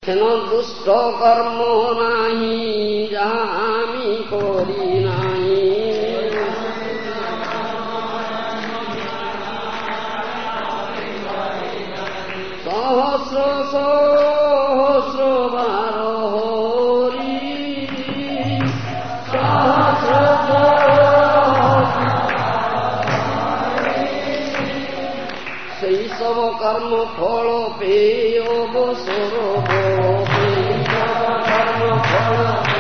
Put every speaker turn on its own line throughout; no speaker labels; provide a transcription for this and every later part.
হেন দুষ্ট কর্ম নাহি যাহা আমি করি নাই, সহস্র সহস্র বার হরি সহস্র সেই সব কর্ম ফল পেয়ে অবসর কর্ম ফল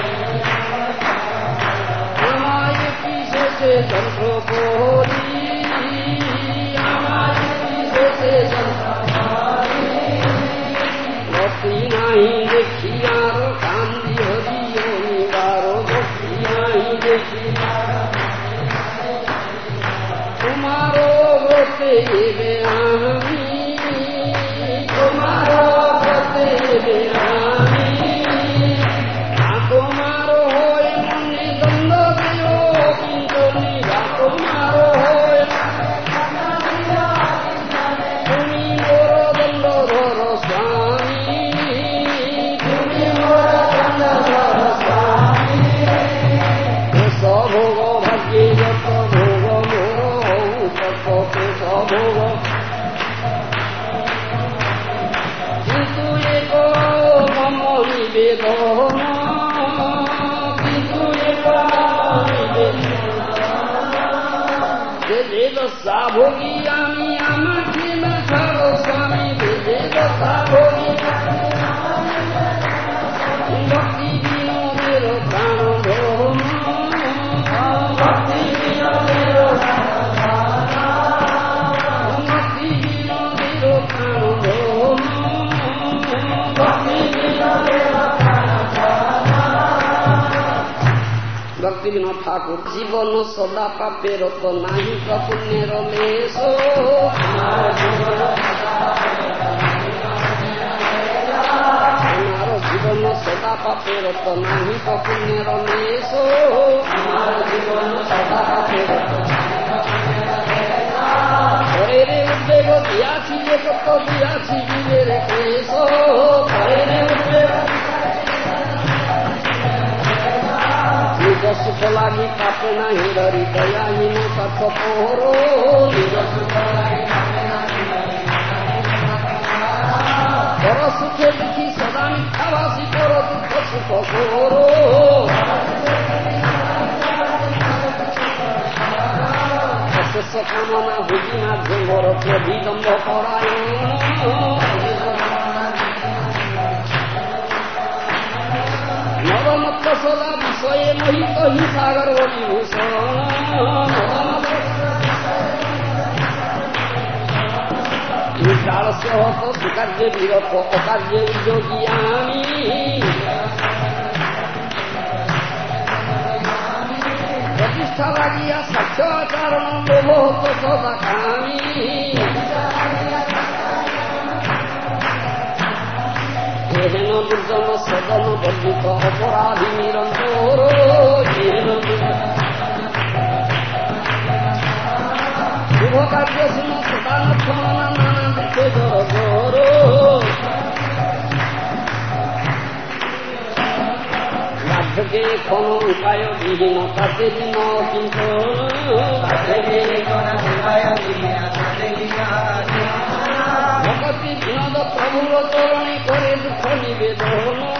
আমায় পিছেছে যন্ত্র করি, আমায় পিছেছে ভক্তি নাই দেখি আর কান্দি হরি অনিবার, ভক্তি নাই দেখি তোমারও ব্রতে এবে আমি, তোমারও ব্রতে এবে আমি, তোমার হয়ে মনে দ্বন্দ্ব দিও কিঞ্চনি, তোমার হয়ে তুমি মোর দ্বন্দ্ব ধর স্বামী, তুমি মোর দ্বন্দ্ব ধর স্বামী, সভোগ ভাগ্যে যত ভোগ সভোগ কিন্তু এক মম নিবেদন, কিন্তু এক যে দশা ভোগী আমি আমাকে না ছাড়ো স্বামী, যে দশা ভোগী ভক্তি বিনোদের প্রাণ ধন, ভক্তি বিনোদের ভক্তি বিনোদ ঠাকুর। জীবন সদা পাপে রত নাহি পুণ্যের লেশ, আমার জীবন সদা পাপে রত নাহি পুণ্যের লেশ, আমার জীবন সদা পাপে রত রে উদ্বেগ দিয়াছি যে কত দিয়াছি জীবের ক্লেশ, রে উদ্বেগ নিজ সুখ লাগি পাপে নাহি ধরি দয়াহীন পাপ পর, নিজ সুখ লাগি পর সুখে দেখি সদা মিথ্যাভাসী পর দুঃখ সুখ কর, অশেষ কামনা বুঝি না ভোর বিলম্ব পরায়ণ, নরমত্ত সদা বিষয়ে মোহিত হিসাগর বিভূষণ, কালস্য হত সুকার্যে বিরত অকার্যে উদ্যোগী আমি, প্রতিষ্ঠা লাগিয়া সাক্ষ্য আচরণ লোভ হত সদা কামি, হেন দুর্জন সদন বর্জিত অপরাধী নিরন্তর, শুভ কার্য শুন সদা নানা দেখে জর বাধ্যকে কোন উপায় বিহীন তাতে দিন কিন্তু ভগতি বিনোদ প্রভুর চরণে করে দুঃখ নিবেদন,